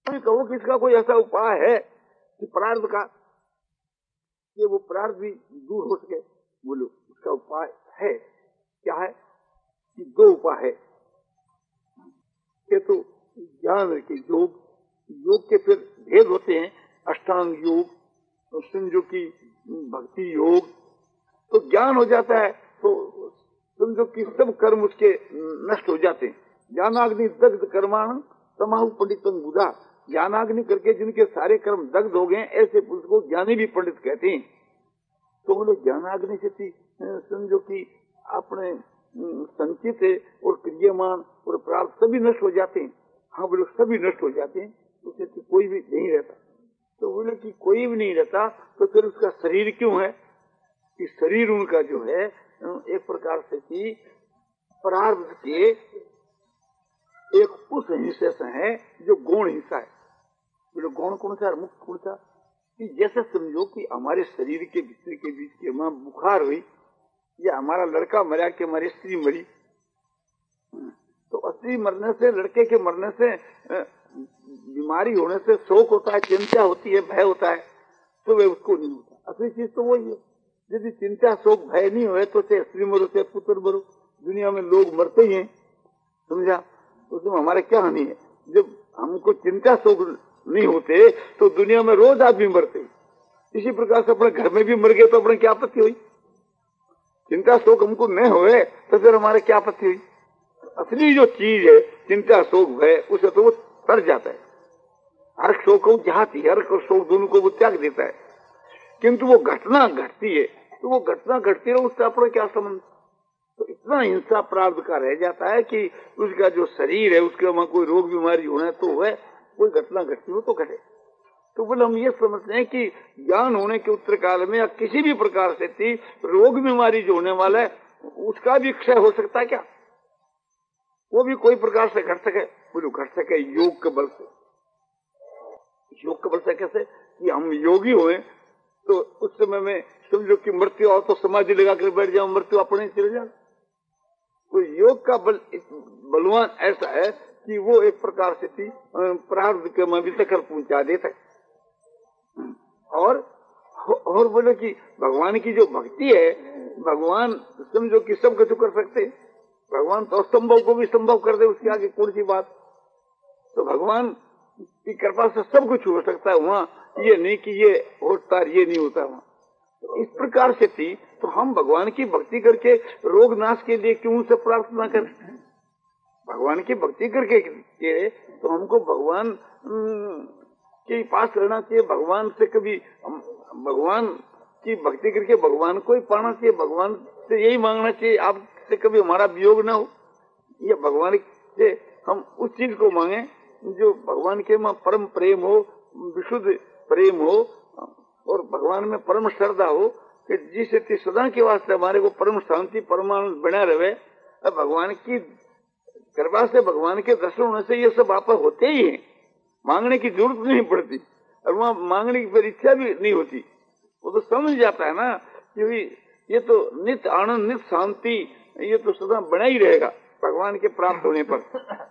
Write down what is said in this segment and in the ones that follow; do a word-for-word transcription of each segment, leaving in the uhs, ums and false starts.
कहो कि इसका कोई ऐसा उपाय है कि प्रार्थ का, कि वो प्रार्थ भी दूर हो सके। बोलो उसका उपाय है, क्या है कि दो उपाय है। ये तो ज्ञान के योग, योग के फिर भेद होते हैं, अष्टांग योग, समझो की भक्ति योग। तो ज्ञान हो जाता है तो समझो कि सब कर्म उसके नष्ट हो जाते हैं। ज्ञानाग्नि दग्ध कर्माण समाहु पंडितम बुधा। ज्ञानाग्नि करके जिनके सारे कर्म दग्ध हो गए ऐसे पुरुष को ज्ञानी भी पंडित कहते हैं। तो बोलो ज्ञानाग्नि से समझो कि अपने संचित है और क्रियमान और प्राप्त सभी नष्ट हो जाते हैं। हाँ बोलो सभी नष्ट हो जाते हैं, उससे कोई भी नहीं रहता। तो बोले कि कोई भी नहीं रहता तो फिर उसका शरीर क्यों है? कि शरीर उनका जो है एक प्रकार से कि प्रारब्ध के एक उस हिस्से से है जो गौण हिस्सा है। बोले गौण कौन सा, मुक्त कौन सा? कि जैसे समझो कि हमारे शरीर के भीतर के बीच के वहां बुखार हुई, या हमारा लड़का मरा कि हमारी स्त्री मरी, तो स्त्री मरने से, लड़के के मरने से, बीमारी होने से शोक होता है, चिंता होती है, भय होता है, तो वे उसको नहीं होता। असली चीज तो वही है। यदि चिंता शोक भय नहीं हुए तो चाहे स्त्री मरो चाहे पुत्र मरो, दुनिया में लोग मरते ही हैं, समझा? उसमें हमारा क्या हानि है? जब हमको चिंता शोक नहीं होते तो दुनिया में रोज आदमी मरते। इसी प्रकार से अपने घर में भी मर गए तो अपने क्या आपत्ति हुई? चिंता शोक हमको न होए तो फिर हमारे क्या आपत्ति हुई? असली जो चीज है चिंता शोक भय, उसे तो वो तर जाता है। हर शोक को चाहती है, हर शोक दोनों को वो त्याग देता है। किंतु वो घटना घटती है तो वो घटना घटती रहो, उसका अपना क्या संबंध? तो इतना हिंसा प्राप्त का रह जाता है कि उसका जो शरीर है उसके वहां कोई रोग बीमारी होना तो है, कोई घटना घटती हो तो घटे। तो बोले हम ये समझते हैं कि ज्ञान होने के उत्तर काल में या किसी भी प्रकार से थी रोग बीमारी जो होने वाला है उसका भी क्षय हो सकता है क्या? वो भी कोई प्रकार से घट सके? बोलो घट सके योग के बल से। योग के बल से कैसे? कि हम योगी हुए तो उस समय में समझो कि मृत्यु आओ तो समाधि लगा कर बैठ जाओ, मृत्यु अपने चले जाओ। तो योग का बल बलवान ऐसा है कि वो एक प्रकार से थी प्रारब्ध के में भी तक पहुंचा देता है। और और बोले कि भगवान की जो भक्ति है, भगवान समझो कि सब कुछ कर सकते, भगवान तो असंभव को भी संभव कर दे, उसके आगे कौन सी बात? तो भगवान की कृपा से सब कुछ हो सकता है वहाँ, ये नहीं कि ये होता ये नहीं होता वहाँ। तो इस प्रकार से थी तो हम भगवान की भक्ति करके रोग नाश के लिए क्यों से प्रार्थना करें? भगवान की भक्ति करके के तो हमको भगवान के पास रहना चाहिए। भगवान से कभी भगवान की भक्ति करके भगवान को ही पाना चाहिए, भगवान से यही मांगना चाहिए आपसे कभी हमारा वियोग न हो, या भगवान से हम उस चीज को मांगे जो भगवान के में परम प्रेम हो, विशुद्ध प्रेम हो और भगवान में परम श्रद्धा हो, कि जिससे सदा के वास्ते हमारे को परम शांति परमानंद बना रहे। भगवान की कृपा से, भगवान के दर्शन होने से ये सब आप होते ही हैं, मांगने की जरूरत नहीं पड़ती और वहाँ मांगने की फिर इच्छा भी नहीं होती। वो तो समझ जाता है ना कि ये तो नित्य आनंद नित्य शांति ये तो सदा बना ही रहेगा भगवान के प्राप्त होने पर।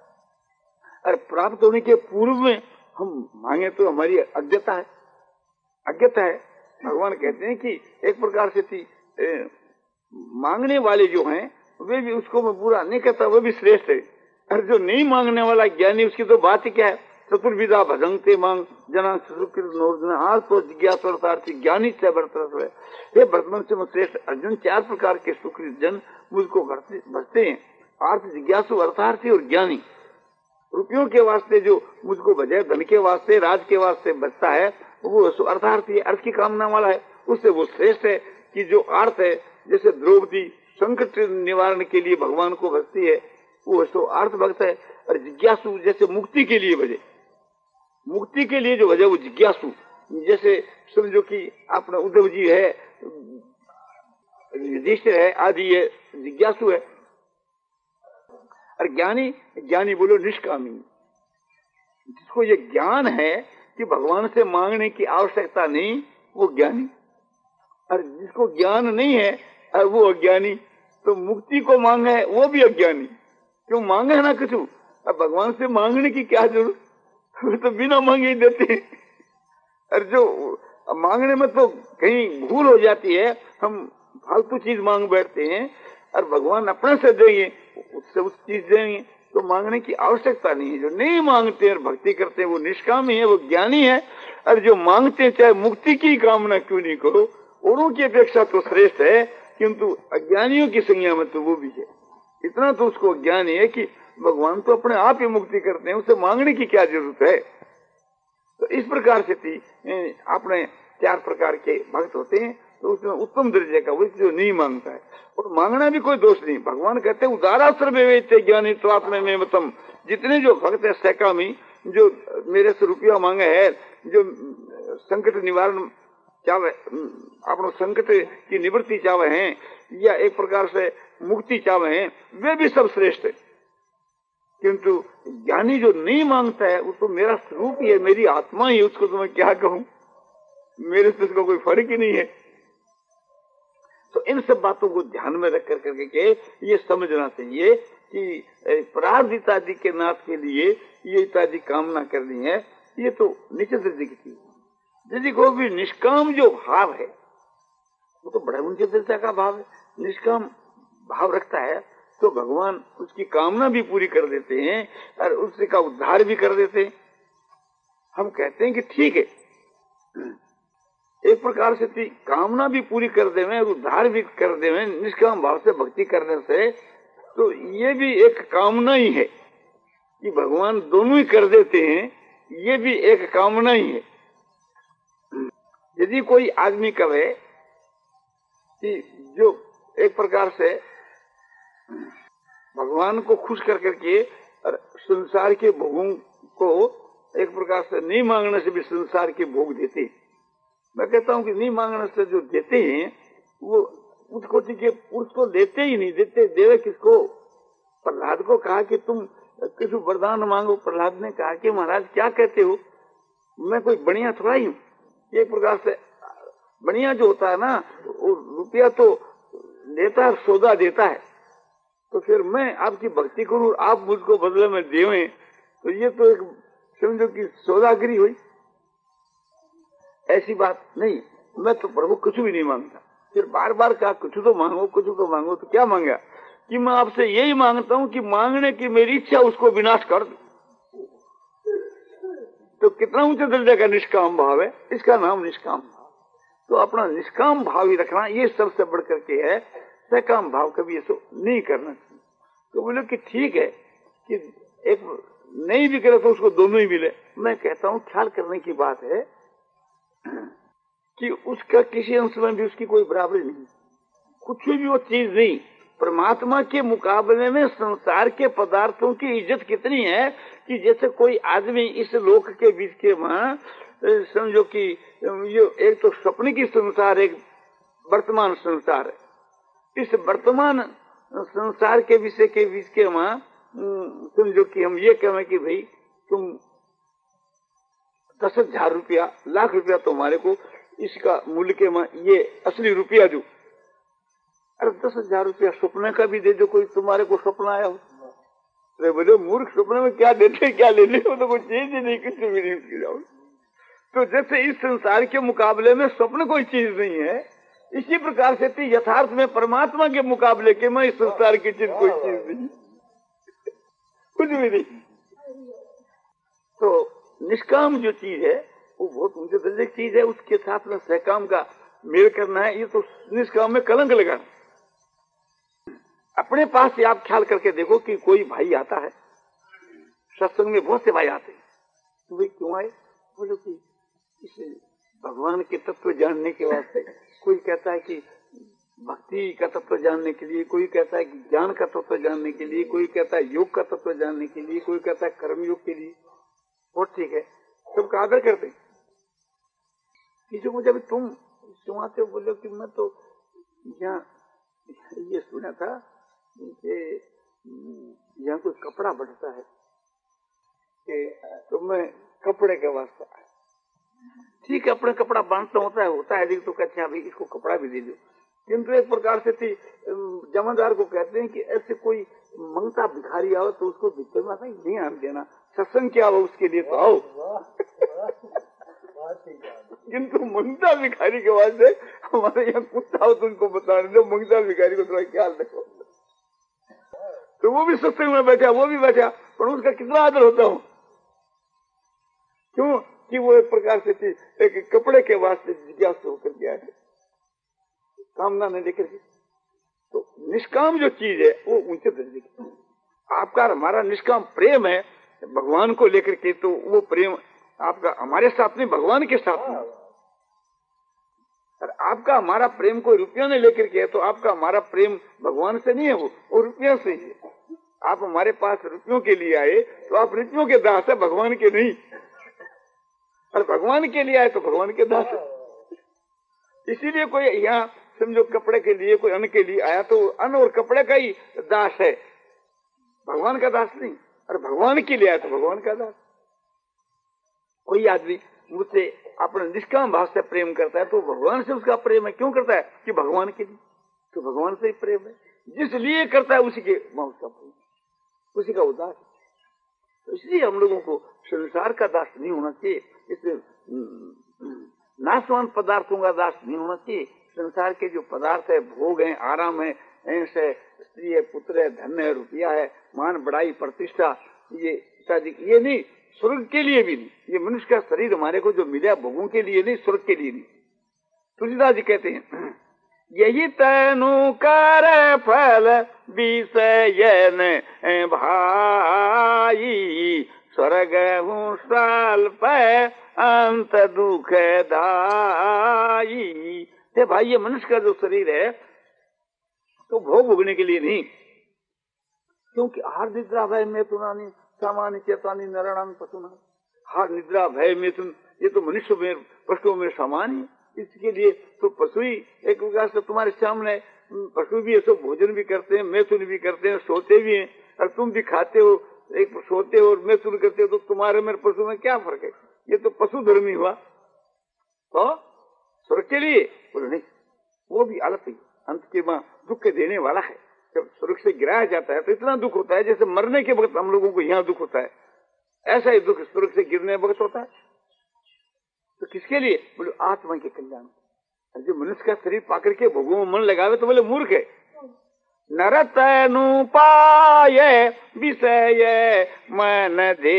अरे प्राप्त होने के पूर्व में हम मांगे तो हमारी अज्ञता है, अज्ञता है। भगवान कहते हैं कि एक प्रकार से थी ए, मांगने वाले जो हैं वे भी, उसको मैं बुरा नहीं कहता, वे भी श्रेष्ठ है। अरे जो नहीं मांगने वाला ज्ञानी उसकी तो बात ही क्या है? चतुर्विधा भजंते मांग जना सुकृत आज तो जिज्ञासार्थी ज्ञानी से बरतरस है। हे वर्तमान से श्रेष्ठ अर्जुन, चार प्रकार के सुकृत जन मुझको भजते हैं, अर्थ जिज्ञासु, अर्थार्थी और ज्ञानी। रुपयों के वास्ते जो मुझको भजे, धन के वास्ते राज के वास्ते बचता है वो अर्थार्थी है, अर्थ की कामना वाला है, उससे वो श्रेष्ठ है। कि जो अर्थ है, जैसे द्रौपदी संकट निवारण के लिए भगवान को भजती है वो सो अर्थ भक्त है। और जिज्ञासु जैसे मुक्ति के लिए भजे, मुक्ति के लिए जो भजे वो जिज्ञासु। जैसे समझो कि अपना उद्धव जी है, युधिष्ठिर है आदि, ये जिज्ञासु है। और ज्ञानी, ज्ञानी बोलो निष्कामी, जिसको ये ज्ञान है कि भगवान से मांगने की आवश्यकता नहीं, वो ज्ञानी। और जिसको ज्ञान नहीं है और वो अज्ञानी, तो मुक्ति को मांगे है वो भी अज्ञानी। क्यों मांगे है ना कुछ, अब भगवान से मांगने की क्या जरूरत? वे तो बिना मांगे ही देते हैं। और जो मांगने में तो कहीं भूल हो जाती है, हम फालतू चीज मांग बैठते हैं, और भगवान अपने से देंगे, उससे उस चीज देंगे, तो मांगने की आवश्यकता नहीं है। जो नहीं मांगते और भक्ति करते हैं वो निष्कामी है, वो ज्ञानी है। और जो मांगते हैं, चाहे मुक्ति की कामना क्यों नहीं करो, औरों की अपेक्षा तो श्रेष्ठ है, किंतु अज्ञानियों की संज्ञा में तो वो भी है। इतना तो उसको ज्ञान है कि भगवान तो अपने आप ही मुक्ति करते हैं, उसे मांगने की क्या जरूरत है। तो इस प्रकार से थी आपने चार प्रकार के भक्त होते हैं, तो उसमें उत्तम दर्जे का वो जो नहीं मांगता है, और मांगना भी कोई दोष नहीं। भगवान कहते हैं उदारा सर्वे ज्ञानी तो आत्मा में मतम। जितने जो भक्त है सैकामी, जो मेरे से रुपया मांगे है, जो संकट निवारण चावे, अपनो संकट की निवृत्ति चावे हैं, या एक प्रकार से मुक्ति चावे हैं, वे भी सब श्रेष्ठ है। किंतु ज्ञानी जो नहीं मांगता है, वो तो मेरा स्वरूप ही है, मेरी आत्मा ही, उसको तो मैं क्या कहूं, मेरे से उसका कोई फर्क ही नहीं है। तो इन सब बातों को ध्यान में रख कर करके के ये समझना चाहिए कि प्रारब्ध इत्यादि के नाथ के लिए ये इत्यादि कामना करनी है, ये तो नीचे दर्जे की चीज। यदि कोई भी निष्काम जो भाव है, वो तो बड़ा ऊंचे दर्जा का भाव है। निष्काम भाव रखता है तो भगवान उसकी कामना भी पूरी कर देते हैं और उससे का उद्धार भी कर देते हैं। हम कहते हैं कि ठीक है, एक प्रकार से थी कामना भी पूरी कर देवे और उद्धार भी कर देवे निष्काम भाव से भक्ति करने से, तो ये भी एक कामना ही है कि भगवान दोनों ही कर देते हैं, ये भी एक कामना ही है। यदि कोई आदमी कहे कि जो एक प्रकार से भगवान को खुश कर करके और संसार के भोगों को एक प्रकार से नहीं मांगने से भी संसार के भोग देते, मैं कहता हूं कि नहीं मांगने से जो देते हैं वो उस कोटि के पुरुष को देते ही नहीं। देते देवे किसको? प्रहलाद को कहा कि तुम किसी वरदान मांगो। प्रहलाद ने कहा कि महाराज क्या कहते हो, मैं कोई बढ़िया थोड़ा ही हूँ। एक प्रकार से बढ़िया जो होता है ना, रुपया तो देता है, सौदा देता है, तो फिर मैं आपकी भक्ति करूं, आप मुझको बदले में देवें, तो ये तो एक समझो कि सौदागिरी हुई। ऐसी बात नहीं, मैं तो प्रभु कुछ भी नहीं मांगता। फिर बार बार कहा कुछ तो मांगो, कुछ तो मांगो, तो क्या मांगा कि मैं आपसे यही मांगता हूं कि मांगने की मेरी इच्छा उसको विनाश कर दो। तो कितना ऊंचे दर्जे का निष्काम भाव है, इसका नाम निष्काम भाव। तो अपना निष्काम भाव ही रखना, ये सबसे बढ़ करके है। सकाम भाव कभी ये सब नहीं करना चाहिए। तो बोले कि ठीक है कि एक नहीं भी करे तो उसको दोनों ही मिले। मैं कहता हूँ ख्याल करने की बात है कि उसका किसी अंश में भी उसकी कोई बराबरी नहीं, कुछ भी वो चीज नहीं। परमात्मा के मुकाबले में संसार के पदार्थों की इज्जत कितनी है कि जैसे कोई आदमी इस लोक के बीच के वहां समझो कि ये एक तो स्वप्न की संसार, एक वर्तमान संसार है। इस वर्तमान संसार के विषय के बीच के वहां समझो कि हम ये कहें कि भाई तुम दस हजार रुपया, लाख रुपया तुम्हारे को इसका मूल्य के वहां ये असली रुपया दो। अरे दस हजार रुपया स्वप्न का भी दे दो, कोई तुम्हारे को स्वप्न आया हो। अरे बोले मूर्ख, स्वप्न में क्या देते क्या लेने, वो तो कोई चीज ही नहीं, कुछ भी नहीं उसकी जाओ। तो जैसे इस संसार के मुकाबले में स्वप्न कोई चीज नहीं है, इसी प्रकार से यथार्थ में परमात्मा के मुकाबले के में इस संसार की चीज कोई चीज नहीं, कुछ भी नहीं। तो निष्काम जो चीज है वो बहुत ऊंचे दर्जे की चीज है, उसके साथ में सहकाम का मेल करना है, ये तो निष्काम में कलंक लगाना। अपने पास से आप ख्याल करके देखो कि कोई भाई आता है सत्संग में, बहुत से भाई आते हैं, तो भाई क्यों आए? बोलो कि इस भगवान के तत्व जानने के वास्ते। कोई कहता है कि भक्ति का तत्व जानने के लिए, कोई कहता है कि ज्ञान का तत्व जानने के लिए, कोई कहता है योग का तत्व जानने के लिए, कोई कहता है कर्म योग के लिए। बहुत ठीक है, सबका आदर करते। किसी को जब तुम क्यों आते हो, बोले कि मैं तो यहाँ ये सुना था कि यहाँ कोई कपड़ा बढ़ता है, तो मैं कपड़े के वास्ते। ठीक है, अपने कपड़ा बांधता होता है होता है तो कहते हैं अभी इसको कपड़ा भी दे दो। किंतु एक प्रकार से थी जमादार को कहते हैं कि ऐसे कोई मंगता भिखारी आओ तो उसको भीतर में नहीं आने देना, सत्संग क्या हो उसके लिए तो आओ, किंतु मंगता भिखारी के वास्ते हमारे यहाँ कुत्ता हो तुमको बताने दो, मंगता भिखारी को थोड़ा ख्याल रखो। तो वो भी सत्संग में बैठा, वो भी बैठा, पर उसका कितना आदर होता हूँ। क्यों कि वो एक प्रकार से थी, एक कपड़े के वास्ते जिज्ञासु होकर गया है, कामना नहीं लेकर के। तो निष्काम जो चीज है वो ऊंचे दर्जे की। आपका हमारा निष्काम प्रेम है भगवान को लेकर के, तो वो प्रेम आपका हमारे साथ नहीं, भगवान के साथ नहीं। और आपका हमारा प्रेम कोई रुपया ने लेकर के है, तो आपका हमारा प्रेम भगवान से नहीं है, वो वो रुपया से ही है। आप हमारे पास रुपयों के लिए आए तो आप रुपयों के दास है, भगवान के नहीं। और भगवान के लिए आए तो भगवान के दास है। इसीलिए कोई यहाँ समझो कपड़े के लिए, कोई अन्न के लिए आया तो अन्न और कपड़े का ही दास है, भगवान का दास नहीं। और भगवान के लिए आया तो भगवान का दास। कोई आदमी मुझसे अपने निष्काम भाव से प्रेम करता है तो भगवान से उसका प्रेम है। क्यों करता है? कि भगवान के लिए, तो भगवान से ही प्रेम है। जिस लिए करता है उसी के उसका प्रेम, उसी का उदास। तो इसलिए हम लोगों को संसार का दास नहीं होना चाहिए, इस नाशवान पदार्थों का दास नहीं होना चाहिए। संसार के जो पदार्थ है, भोग है, आराम है, ऐश है, स्त्री है, पुत्र है, धन है, रुपया है, मान बढ़ाई प्रतिष्ठा, ये ये नहीं, स्वर्ग के लिए भी नहीं। ये मनुष्य का शरीर हमारे को जो मिला भोगों के लिए नहीं, स्वर्ग के लिए नहीं। तुलसीदास जी कहते हैं, यही तनु कर फल विषयन भाई, स्वर्ग हूँ स्वल्प अंत दुख दाई। हे भाई, ये मनुष्य का जो शरीर है तो भोग भोगने के लिए नहीं, क्योंकि हार निद्रा भय मैथुनानी सामान्य चेतानी नरणान पशुना। हार निद्रा भय मैथुन ये तो मनुष्य में पशुओं में सामान्य, इसके लिए तो पशु ही एक प्रकार से तुम्हारे सामने, पशु भी ऐसे भोजन भी करते हैं, मैथुन भी करते हैं, सोते भी हैं। और तुम भी खाते हो, एक सोते हो और मैथुन करते हो, तो तुम्हारे मेरे पशु में क्या फर्क है? ये तो पशु धर्मी हुआ। तो स्वर्ग के लिए बोले नहीं, वो भी अलग ही अंत के मां दुख देने वाला है। जब स्वर्ग से गिराया जाता है तो इतना दुख होता है जैसे मरने के वक्त हम लोगों को यहाँ दुख होता है, ऐसा ही दुख स्वर्ग से गिरने वक्त होता है। तो किसके लिए? बोले आत्मा के कल्याण। जो मनुष्य का शरीर पाकर के भोगों में मन लगावे तो बोले मूर्ख है। नरतनु पाये विषय मन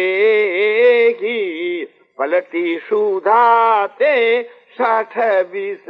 देखी, पलटी सुधाते साठ विष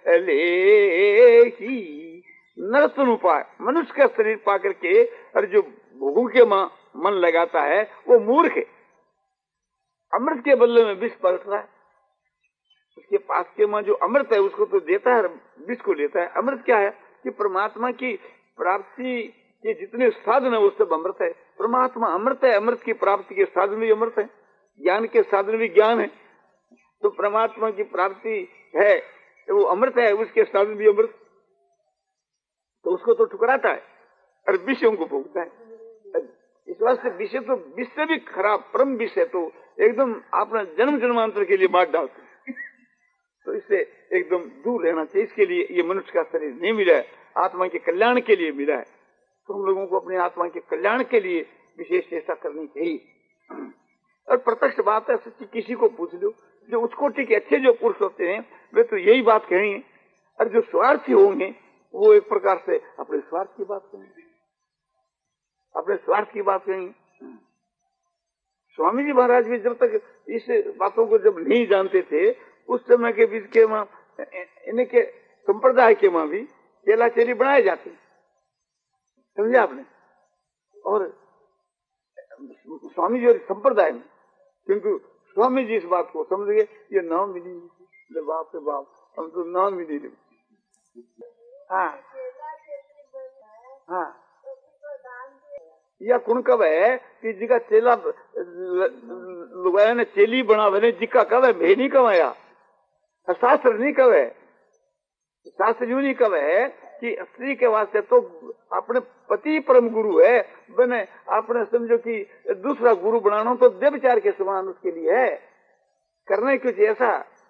लेही। नरतन उपाय, मनुष्य का शरीर पाकर के और जो भोगों के मन लगाता है वो मूर्ख है। अमृत के बदले में विष पलट रहा है। उसके पास के मां जो अमृत है उसको तो देता है, विष को लेता है। अमृत क्या है? कि परमात्मा की प्राप्ति के जितने साधन है वो सब अमृत है। परमात्मा अमृत है, अमृत की प्राप्ति के साधन भी अमृत है, ज्ञान के साधन भी ज्ञान है। तो परमात्मा की प्राप्ति है तो वो अमृत है, उसके साधन भी अमृत, तो उसको तो ठुकराता है और विषयों को भोगता है। इस वास्ते विषय तो विष से भी खराब परम विषय तो एकदम अपना जन्म जन्मांतर के लिए मार डालते हैं। तो इससे एकदम दूर रहना चाहिए। इसके लिए ये मनुष्य का शरीर नहीं मिला है, आत्मा के कल्याण के लिए मिला है। तो हम लोगों को अपने आत्मा के कल्याण के लिए विशेष चेष्टा करनी चाहिए। और प्रत्यक्ष बात है, सच्ची किसी को पूछ लो, जो उस कोटि के अच्छे जो पुरुष होते हैं वे तो यही बात कहेंगे, और जो स्वार्थी होंगे वो एक प्रकार से अपने स्वार्थ की बात कहेंगे, अपने स्वार्थ की बात कहेंगे। स्वामी जी महाराज भी जब तक इस बातों को जब नहीं जानते थे, उस समय के बीच के मां इनके संप्रदाय के मां भी चेला चेली बनाए जाते, समझे आपने। और स्वामी जी और संप्रदाय में, क्योंकि स्वामी जी इस बात को समझ गए, ये नाम भी नहीं, बाप रे बाप, हम तो नाम भी नहीं। हाँ हाँ, यह कुण कब है कि जिका चेला लुगाया ने चेली बना बने, जिका कब है भेनी कब है, शास्त्र नहीं कब है, शास्त्र यूं नहीं कब है कि स्त्री के वास्ते तो अपने पति परम गुरु है, बने अपने समझो कि दूसरा गुरु बनाना तो व्यभिचार के समान उसके लिए है, करने कुछ ऐसा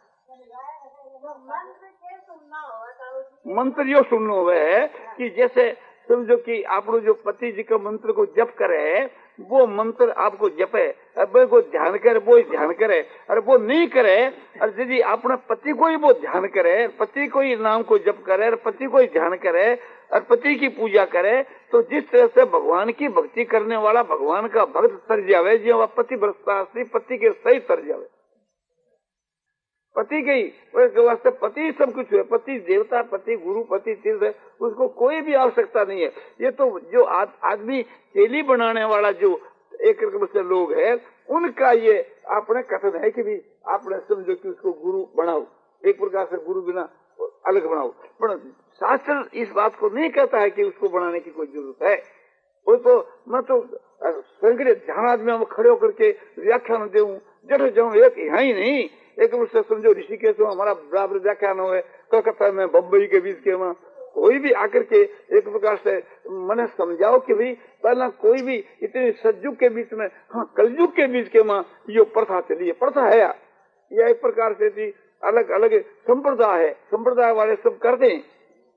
मंत्र यो सुनना हुआ है कि जैसे समझो कि आप जो पति जी का मंत्र को जप करे, वो मंत्र आपको जपे, अब वो ध्यान करे, वो ध्यान करे, और वो नहीं करे और यदि अपने पति को ही वो ध्यान करे, पति को ही नाम को जप करे और पति को ही ध्यान करे और पति की पूजा करे, तो जिस तरह से भगवान की भक्ति करने वाला भगवान का भक्त तर जावे, जो वह पति बरसता पति के सही तर जावे, पति के ही वास्ते पति सब कुछ है, पति देवता, पति गुरु, पति तीर्थ है, उसको कोई भी आवश्यकता नहीं है। ये तो जो आद, आदमी चेली बनाने वाला जो एक रकम से लोग है, उनका ये आपने कथन है कि भी आपने समझो कि उसको गुरु बनाओ, एक प्रकार से गुरु बिना अलग बनाओ, पर शास्त्र इस बात को नहीं कहता है कि उसको बनाने की कोई जरूरत है। वो तो मैं तो संग्रह ध्यान आदमी में खड़े होकर के व्याख्यान दे जट जाऊँ, एक यहाँ ही नहीं, एक उससे समझो ऋषिकेश में हमारा बराबर व्याख्यान हुए, कलकत्ता में, बम्बई के बीच के, वहाँ कोई भी आकर के एक प्रकार से मैंने समझाओ कि भाई पहला कोई भी इतने सतयुग के बीच में, हाँ कलयुग के बीच के माँ ये प्रथा चली है, प्रथा है यह एक प्रकार से थी, अलग अलग संप्रदाय है, संप्रदाय वाले सब करते हैं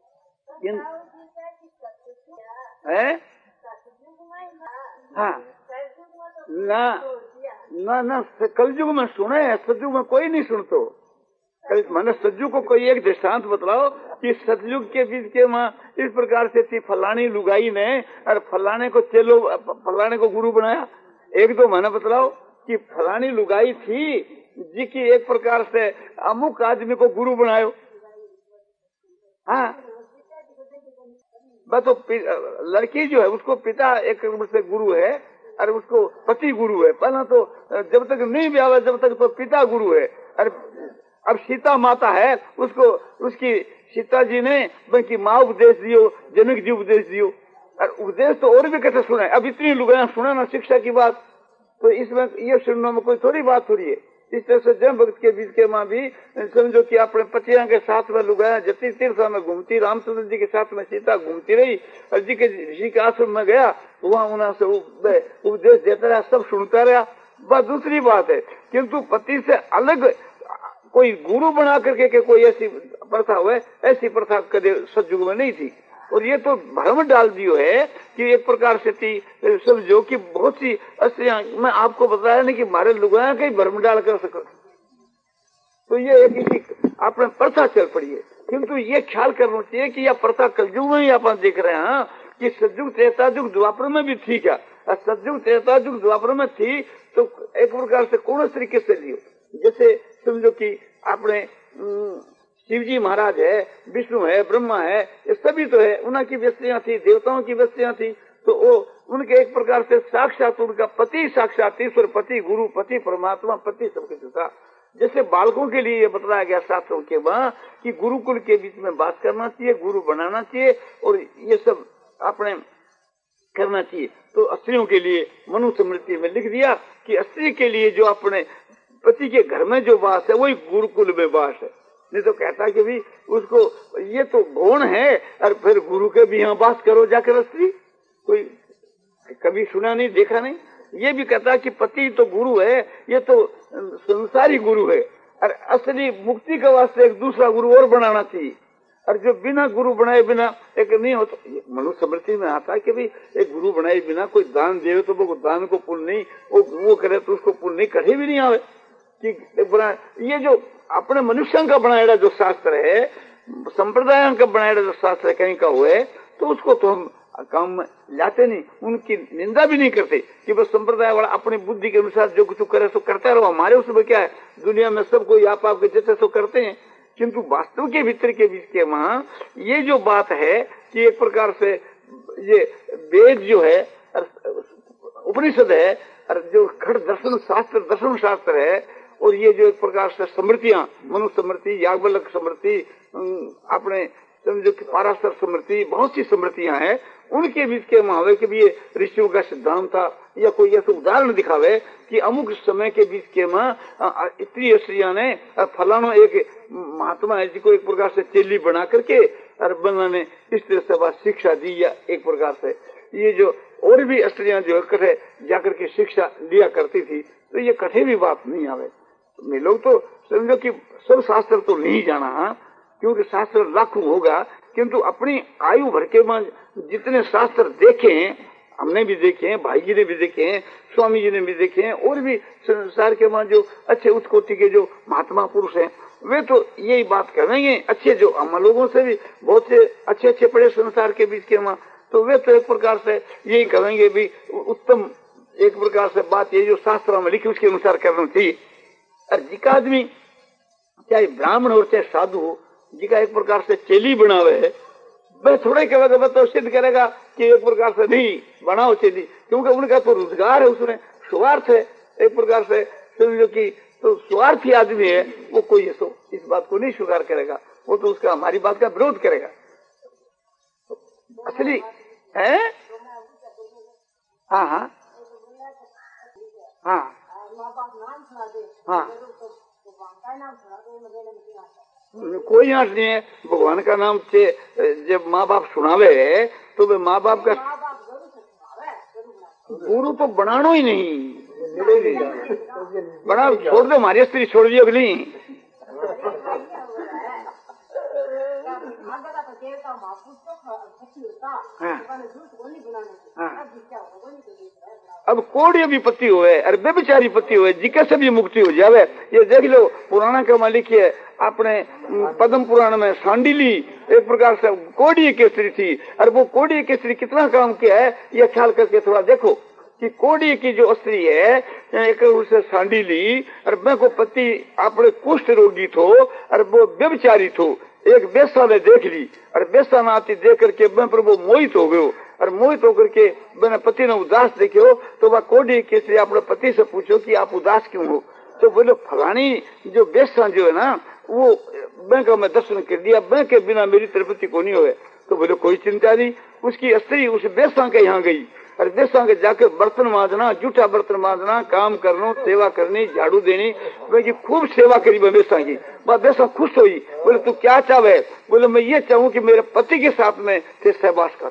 है? हाँ ना ना ना कलयुग में सुने, सतयुग में कोई नहीं सुनतो। मैंने सतयुग को कोई एक दृष्टांत बतलाओ कि सतयुग के बीच के माँ इस प्रकार से थी, फलानी लुगाई ने और फलाने को चलो फलाने को गुरु बनाया। एक दो मैंने बतलाओ कि फलानी लुगाई थी जी की एक प्रकार से अमुक आदमी को गुरु बनायो। हाँ बस तो लड़की जो है उसको पिता एक से गुरु है और उसको पति गुरु है। पहला तो जब तक नहीं ब्याह जब तक तो पिता गुरु है। और अब सीता माता है, उसको उसकी सीता जी ने बल्कि माँ उपदेश दियो, जनक जी उपदेश दियो, और उपदेश तो और भी कैसे सुने। अब इतनी लुगाया सुना ना शिक्षा की बात, तो इसमें ये सुनने में कोई थोड़ी बात हो रही है। इस तरह से जन भक्त के बीच के माँ भी समझो कि अपने पतिया के साथ में लुगाया जती तीर्थ में घूमती, रामचंद्र जी के साथ में सीता घूमती रही, और जी के ऋषि के आश्रम में गया, वहाँ उन्हें से उपदेश देता रहा, सब सुनता रहा। बस दूसरी बात है, किंतु पति से अलग कोई गुरु बना करके के कोई ऐसी प्रथा हुए, ऐसी प्रथा कदे सतयुग में नहीं थी। और ये तो भ्रम डाल दियो है कि एक प्रकार से थी, समझो कि बहुत सी अस्त्रियां, मैं आपको बताया नहीं कि हमारे लुगाया का ही भ्रम डाल कर सको, तो ये एक इसी आपने प्रथा चल पड़ी है। किंतु ये ख्याल करना चाहिए कि यह प्रथा कलयुग में ही अपन देख रहे हैं कि सतयुग त्रेता युग द्वापर में भी थी क्या, सतयुग त्रेता युग द्वापर में थी तो एक प्रकार से कौन तरीके से लियो। जैसे समझो कि आपने शिव जी महाराज है, विष्णु है, ब्रह्मा है, ये सभी तो है, उनकी व्यस्तियां थी, देवताओं की व्यस्तियां थी, तो वो उनके एक प्रकार से साक्षात उनका पति साक्षात ईश्वर, पति गुरु, पति परमात्मा, पति सब कुछ था। जैसे बालकों के लिए ये बताया गया शास्त्रों के वहाँ कि गुरुकुल के बीच में बात करना चाहिए, गुरु बनाना चाहिए और ये सब अपने करना चाहिए। तो स्त्रियों के लिए मनुस्मृति में लिख दिया कि स्त्री के लिए जो अपने पति के घर में जो वास है वही गुरुकुल में वास है। नहीं तो कहता कि भी उसको ये तो गौण है और फिर गुरु के भी यहाँ वास करो जाकर स्त्री, कोई कभी सुना नहीं देखा नहीं। ये भी कहता कि पति तो गुरु है, ये तो संसारी गुरु है, और असली मुक्ति के वास्ते एक दूसरा गुरु और बनाना चाहिए। और जो बिना गुरु बनाए बिना एक नहीं होता, मनुस्मृति में आता है कि भाई एक गुरु बनाए बिना कोई दान दे तो वो दान को पुण्य नहीं, वो वो करे तो उसको पुण्य नहीं, कभी भी नहीं आवे कि बना। ये जो अपने मनुष्यों का बनाया जो शास्त्र है, संप्रदायों का बनाया जो शास्त्र है कहीं का हुए, तो उसको तो हम काम में लाते नहीं, उनकी निंदा भी नहीं करते कि बस संप्रदाय वाला अपनी बुद्धि के अनुसार जो कुछ करे सो करता रहो। हमारे उसमें क्या है, दुनिया में सब कोई आप आपके जैसे सो करते हैं, किंतु वास्तव के भीतर के बीच के वहाँ ये जो बात है कि एक प्रकार से ये वेद जो है, उपनिषद है, और जो खड़ दर्शन शास्त्र दर्शन शास्त्र है, और ये जो एक प्रकार से स्मृतियां, मनुस्मृति, याज्ञवल्क्य स्मृति, अपने समझो कि पाराशर स्मृति, बहुत सी स्मृतियां हैं, उनके बीच के महावे के भी ये ऋषियों का सिद्धांत था, या कोई ऐसा उदाहरण दिखावे कि अमुक समय के बीच के माँ स्त्री स्त्रियां ने फलाना एक महात्मा है जिसको एक प्रकार से चेली बना करके और बनाने इस तरह से बात शिक्षा दी, या एक प्रकार से ये जो और भी स्त्रियां जो कठे जाकर के शिक्षा लिया करती थी, तो ये कठे भी बात नहीं आवे। मैं लोग तो समझो कि सब शास्त्र तो नहीं जाना, क्योंकि शास्त्र लाखों होगा, किंतु अपनी आयु भर के में जितने शास्त्र देखे हमने भी देखे हैं, भाई जी ने भी देखे हैं, स्वामी जी ने भी देखे हैं, और भी संसार के वहां जो अच्छे उच्च कोटि के जो महात्मा पुरुष हैं वे तो यही बात करेंगे। अच्छे जो हम लोगों से भी बहुत से अच्छे अच्छे पड़े संसार के बीच के वहां, तो वे तो एक प्रकार से यही कहेंगे भी उत्तम एक प्रकार से बात ये जो शास्त्रों में लिखी उसके अनुसार करना चाहिए। और जिका आदमी चाहे ब्राह्मण हो चाहे साधु हो, जिका एक प्रकार से चेली बनावे है, वह थोड़ा कहेगा वह तो सिद्ध करेगा कि एक प्रकार से नहीं बनाओ चेली, क्योंकि उनका तो रोजगार है, उसमें स्वार्थ है एक प्रकार से, समझो कि तो स्वार्थी आदमी है वो कोई ऐसो इस बात को नहीं स्वीकार करेगा, वो तो उसका हमारी बात का विरोध करेगा। असली है हाँ हाँ हाँ हाँ कोई आंट नहीं है। भगवान का नाम से जब माँ बाप सुनावे तो वे माँ बाप का गुरु तो बनाना ही नहीं, बना छोड़ दो, हमारी स्त्री छोड़ दी अगली। हाँ। हाँ। अब कोड़ी भी पति हुए और बेचारी पति हुए जिका से भी मुक्ति हो जावे। ये देख लो पुराना का मालिक है अपने पद्म पुराण में सांडिली एक प्रकार से कोड़ी केसरी थी, और वो कोड़ी केसरी कितना काम किया है ये ख्याल करके थोड़ा देखो कि कोड़ी की जो स्त्री है एक उसे सांडिली, और मैं को पति अपने कुष्ठ रोगी थो और वो व्यभिचारी थो, एक बेसा ने देख ली और बेसा नाती देख करके मैं पर वो मोहित हो गयो, और मोहित होकर के मैंने पति ने उदास देखे हो तो वह कोडी केसरी अपने पति से पूछो कि आप उदास क्यों हो, तो बोले फलानी जो बेसा जो है ना वो बैंक में दर्शन कर दिया, बैंक के बिना मेरी तृप्ति को नहीं हुए। तो बोले कोई चिंता नहीं, उसकी स्त्री उस बेसा के यहाँ गई और बेसा के जाकर बर्तन मांजना, जूठा बर्तन मांजना, काम करना, सेवा करनी, झाड़ू देनी, बोले खूब सेवा करी बेसा की। वह बेसा खुश हुई, बोले तू क्या चाहे? बोले मैं ये चाहूँ कि मेरे पति के साथ में ते सहवास कर।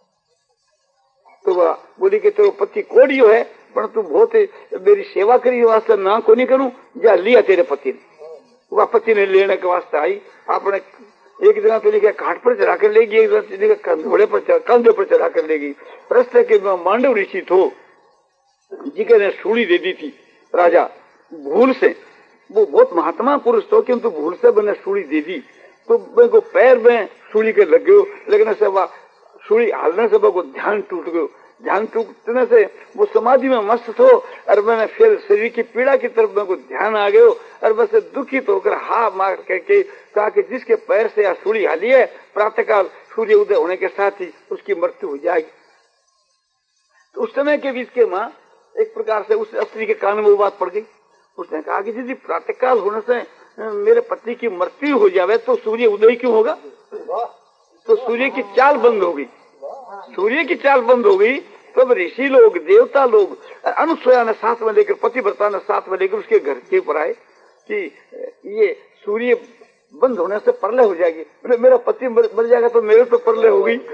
तो वह बोली कि तेरे पति कोड़ियो है पर तू बहुत मेरी सेवा करी वास्ते ना को नहीं करूँ, जा लिया तेरे पति ने। वह पति ने लेने के वास्ते आई, आपने एक जगह तो लेके घाट पर चढ़ा कर लेगी, एक जगह घोड़े पर कंधे पर चढ़ा कर लेगी। रस्ते के मांडव ऋषि थो जिके ने सूली दे दी थी राजा भूल से, वो बहुत महात्मा पुरुष तो किंतु भूल से मैंने सूली दे दी, तो मैं को पैर में सूली के लग गयो, लगने से वह सूली हालने से वो ध्यान टूट गयो। ध्यान टूटने से वो समाधि में मस्त थो और मैंने फिर शरीर की पीड़ा की तरफ मेरे को ध्यान आ गयो और बस दुखित होकर हा मार करके कहा कि जिसके पैर से या सूली हाली है प्रातःकाल सूर्य उदय होने के साथ ही उसकी मृत्यु हो जाएगी। तो उस समय के बीच के माँ एक प्रकार से उस स्त्री के कान में वो बात पड़ गई। उसने कहा कि यदि प्रातःकाल होने से मेरे पति की मृत्यु हो जावे तो सूर्य उदय क्यों होगा? तो सूर्य की चाल बंद हो गई। सूर्य की चाल बंद हो गई तब ऋषि लोग, देवता लोग अनुसया ने साथ में लेकर, पतिव्रता ने साथ में लेकर उसके घर के ऊपर आए कि ये सूर्य बंद होने से प्रलय हो जाएगी। मतलब मेरा पति मर जाएगा तो मेरे तो प्रलय हो गई,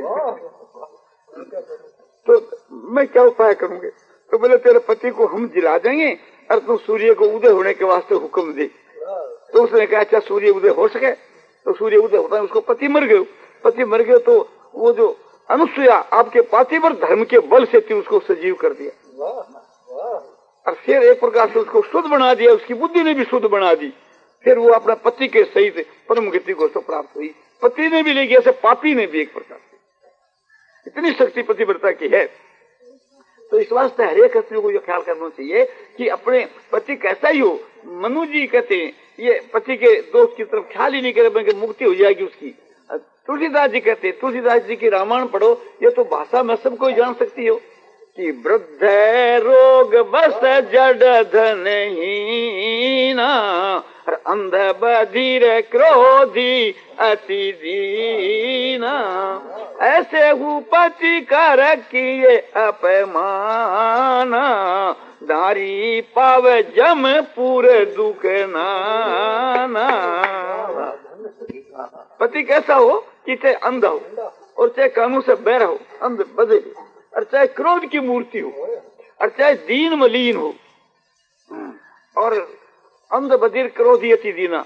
तो मैं क्या उपाय करूंगे? तो बोले तेरे पति को हम जिला देंगे और तुम सूर्य को उदय होने के वास्ते हुक्म दे। तो उसने कहा अच्छा सूर्य उदय हो सके, तो सूर्य उदय होता है, उसको पति मर गयो। पति मर गयो तो वो जो अनुसुया आपके पातिवर धर्म के बल से थी उसको सजीव कर दिया और फिर एक प्रकार से उसको शुद्ध बना दिया, उसकी बुद्धि ने भी शुद्ध बना दी। फिर वो अपना पति के सहित परम गति को तो प्राप्त हुई। पति ने भी ले गया, पापी ने भी एक प्रकार से इतनी शक्ति पतिव्रता की है। तो इस वास्ते हरेक स्त्री को यह ख्याल करना चाहिए कि अपने पति कैसा ही हो। मनु जी कहते हैं ये पति के दोस्त की तरफ ख्याल ही नहीं करे, मुक्ति हो जाएगी उसकी। तुलसीदास जी कहते हैं, तुलसीदास जी की रामायण पढ़ो, ये तो भाषा में सबको जान सकती हो कि वृद्ध रोग बस जड़ धनहीना और अंध बधिर क्रोधी अति दीना, ऐसे हूँ पति कर किए अपमाना, दारी पाव जम पूरे दुख नाना। पति कैसा हो कि चाहे अंधा हो और चाहे कानून से बैर हो, अंध बदे, और चाहे क्रोध की मूर्ति हो और चाहे दीन मलीन हो, और अंध बधिर क्रोधी अति दीना,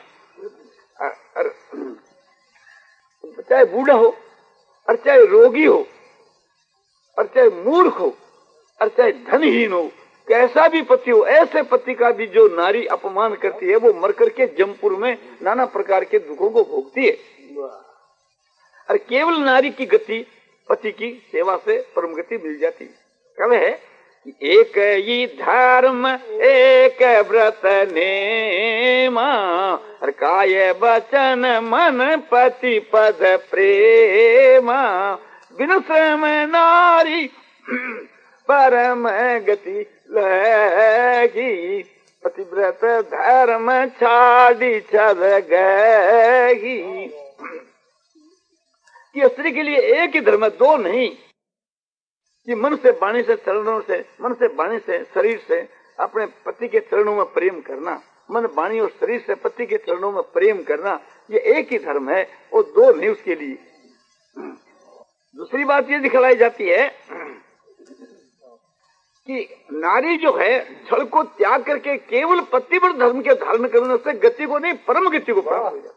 चाहे बूढ़ा हो और चाहे रोगी हो और चाहे मूर्ख हो और चाहे धनहीन हो, कैसा भी पति हो, ऐसे पति का भी जो नारी अपमान करती है वो मर करके जमपुर में नाना प्रकार के दुखों को भोगती है। और केवल नारी की गति पति की सेवा से परम गति मिल जाती है। कब है एक ही धर्म एक व्रत नेमा, और काय वचन मन पति पद प्रेमा, बिन श्रम नारी परम गति लगी, पतिव्रत धर्म छाड़ी चल गई। कि स्त्री के लिए एक ही धर्म है, दो नहीं। कि मन से वाणी से चरणों से, मन से वाणी से शरीर से अपने पति के चरणों में प्रेम करना, मन वाणी और शरीर से पति के चरणों में प्रेम करना, ये एक ही धर्म है, वो दो नहीं उसके लिए। दूसरी बात ये दिखलाई जाती है कि नारी जो है छल को त्याग करके केवल पतिव्रत धर्म के धारण करने से गति को नहीं, परम गति को प्राप्त हो जाती।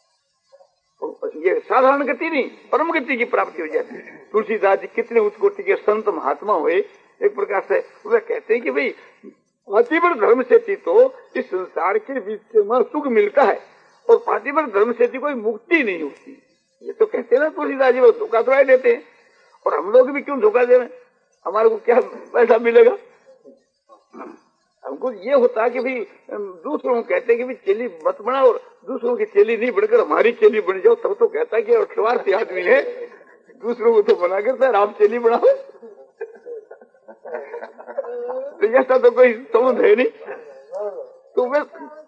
ये साधारण गति नहीं, परम गति की प्राप्ति हो जाती है। तुलसीदास जी कितने उच्च कोटि के संत महात्मा हुए, एक प्रकार से वे कहते हैं कि भाई पतिव्रत धर्म से तो इस संसार के बीच में सुख मिलता है, और पतिव्रत धर्म से कोई मुक्ति नहीं होती। ये तो कहते हैं ना तुलसीदास जी, वो धोखा तो देते हैं। और हम लोग भी क्यों धोखा दे रहे हैं, हमारे को क्या पैसा मिलेगा? हमको ये होता है कि भाई दूसरों को कहते हैं कि भाई चेली मत बना, और दूसरों की चेली नहीं बनकर हमारी चेली बन जाओ, तब तो कहता है कि स्वार्थी आदमी है, दूसरों को तो बना कर सर आप चेली बनाओ। तो ऐसा तो कोई संबंध है नहीं। तो वे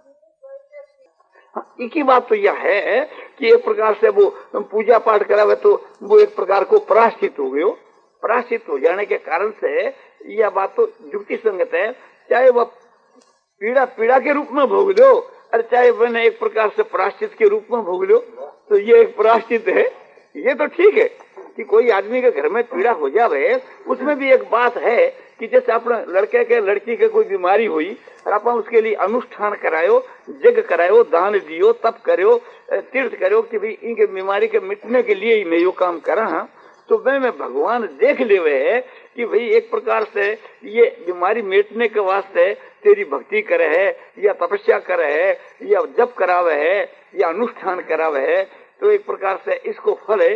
एक ही बात तो यह है कि एक प्रकार से वो पूजा पाठ करावे तो वो एक प्रकार को प्रायश्चित हो गयो। प्रायश्चित हो जाने के कारण से यह बात तो युक्ति संगत है, चाहे वह पीड़ा पीड़ा के रूप में भोग लो, और चाहे वह एक प्रकार से प्रायश्चित के रूप में भोग लो, तो ये एक प्रायश्चित है। ये तो ठीक है कि कोई आदमी के घर में पीड़ा हो जावे, उसमें भी एक बात है कि जैसे अपने लड़के के लड़की के कोई बीमारी हुई और अपन उसके लिए अनुष्ठान करायो, जग करायो, दान दियो, तप करो, तीर्थ करो कि भाई इनके बीमारी के मिटने के लिए ही मैं यो काम करा, तो वे में भगवान देख ले है कि भाई एक प्रकार से ये बीमारी मिटने के वास्ते तेरी भक्ति करे है, या तपस्या करे है, या जप करावे है, या अनुष्ठान करावे है, तो एक प्रकार से इसको फल है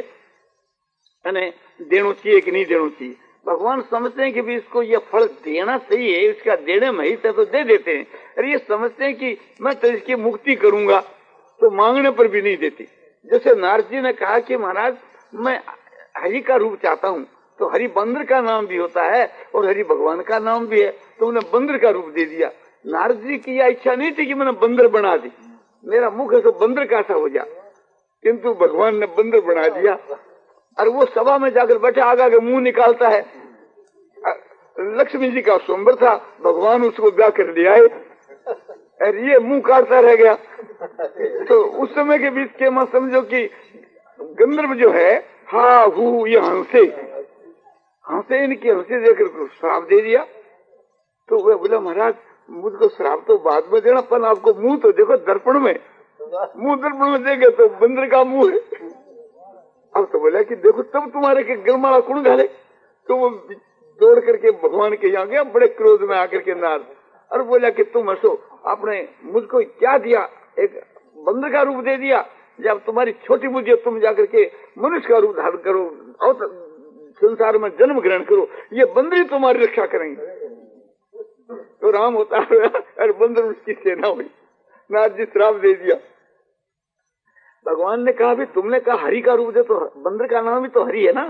देना चाहिए कि नहीं देना चाहिए। भगवान समझते हैं कि भी इसको ये फल देना चाहिए, इसका देने में ही तो दे देते हैं। अरे ये समझते हैं कि मैं तो इसकी मुक्ति करूंगा, तो मांगने पर भी नहीं देती। जैसे नारद जी ने कहा कि महाराज मैं हरि का रूप चाहता हूँ, तो हरि बंदर का नाम भी होता है और हरि भगवान का नाम भी है, तो उन्हें बंदर का रूप दे दिया। नारद जी की यह इच्छा नहीं थी कि मैंने बंदर बना दी, मेरा मुख है तो बंदर का सा हो जा, किंतु भगवान ने बंदर बना दिया। और वो सभा में जाकर बैठे, आगे आगे मुंह निकालता है। लक्ष्मी जी का स्वयंवर था, भगवान उसको ब्याह कर ले आए, और ये मुंह काटता रह गया। तो उस समय के बीच के मैं समझो कि गंधर्व जो है हा हु ये हंसे हंसे इनकी हंसे देकर श्राप दे दिया। तो वह बोला महाराज मुझको श्राप तो बाद में देना, पर आपको मुंह तो देखो दर्पण में, मुंह दर्पण में देंगे तो बंदर का मुंह है। अब तो बोला कि देखो तब तुम्हारे के गलमाला कौन घाले। तो वो दौड़ करके भगवान के यहाँ गया, बड़े क्रोध में आकर के नारद, और बोला कि तुम हंसो, आपने मुझको क्या दिया, एक बंदर का रूप दे दिया, जब तुम्हारी छोटी बुद्धि तुम जाकर के मनुष्य का रूप धारण करो और संसार में जन्म ग्रहण करो, ये बंदर ही तुम्हारी रक्षा करेंगे। तो राम होता है और बंदर उसकी सेना हुई, नारद जी श्राप दे दिया। भगवान ने कहा भी तुमने कहा हरि का रूप दे, तो बंदर का नाम भी तो हरि है ना।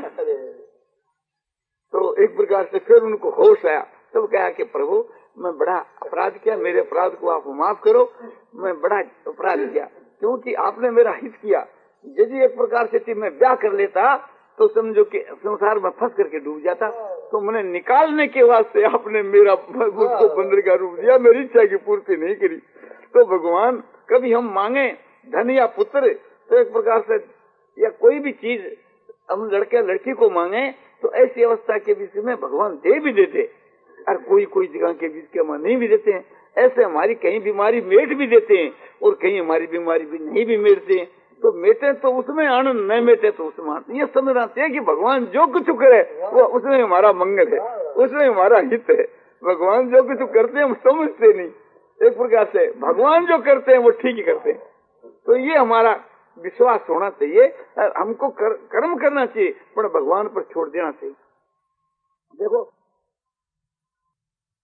तो एक प्रकार से फिर उनको होश आया, तब कहा कि प्रभु मैं बड़ा अपराध किया, मेरे अपराध को आप माफ करो, मैं बड़ा अपराध किया क्योंकि आपने मेरा हित किया। यदि एक प्रकार से मैं ब्याह कर लेता तो समझो कि संसार में फंस करके डूब जाता, तो मैंने निकालने के वास्ते आपने मेरा मुझको बंदर का रूप दिया, मेरी इच्छा की पूर्ति नहीं करी। तो भगवान कभी हम मांगे धन या पुत्र, तो एक प्रकार से या कोई भी चीज हम लड़के लड़की को मांगे, तो ऐसी अवस्था के विषय में भगवान दे भी देते, और कोई कोई जगह के बीच के हम नहीं भी देते हैं। ऐसे हमारी कहीं बीमारी मेट भी देते हैं और कहीं हमारी बीमारी भी नहीं भी मेटते हैं। तो मेटे तो उसमें आनंद, न मेटे तो उसमें आनंद। ये समझना चाहिए कि भगवान जो कुछ करे वो उसमें हमारा मंगल है, उसमें हमारा हित है। भगवान जो कुछ करते हैं हम समझते नहीं, एक प्रकार से भगवान जो करते हैं वो ठीक ही करते हैं। तो ये हमारा विश्वास होना चाहिए। हमको कर, कर्म करना चाहिए पर भगवान पर छोड़ देना चाहिए। देखो